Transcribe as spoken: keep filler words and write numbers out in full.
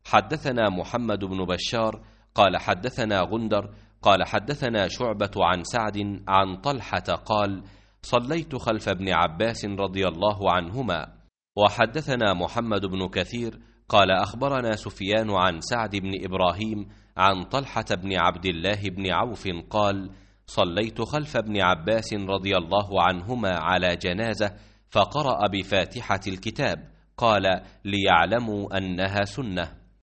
حدثنا محمد بن بشار قال حدثنا غندر قال حدثنا شعبة عن سعد عن طلحة قال صليت خلف ابن عباس رضي الله عنهما. وحدثنا محمد بن كثير قال أخبرنا سفيان عن سعد بن إبراهيم عن طلحة بن عبد الله بن عوف قال صليت خلف ابن عباس رضي الله عنهما على جنازة فقرأ بفاتحة الكتاب، قال ليعلموا أنها سنة.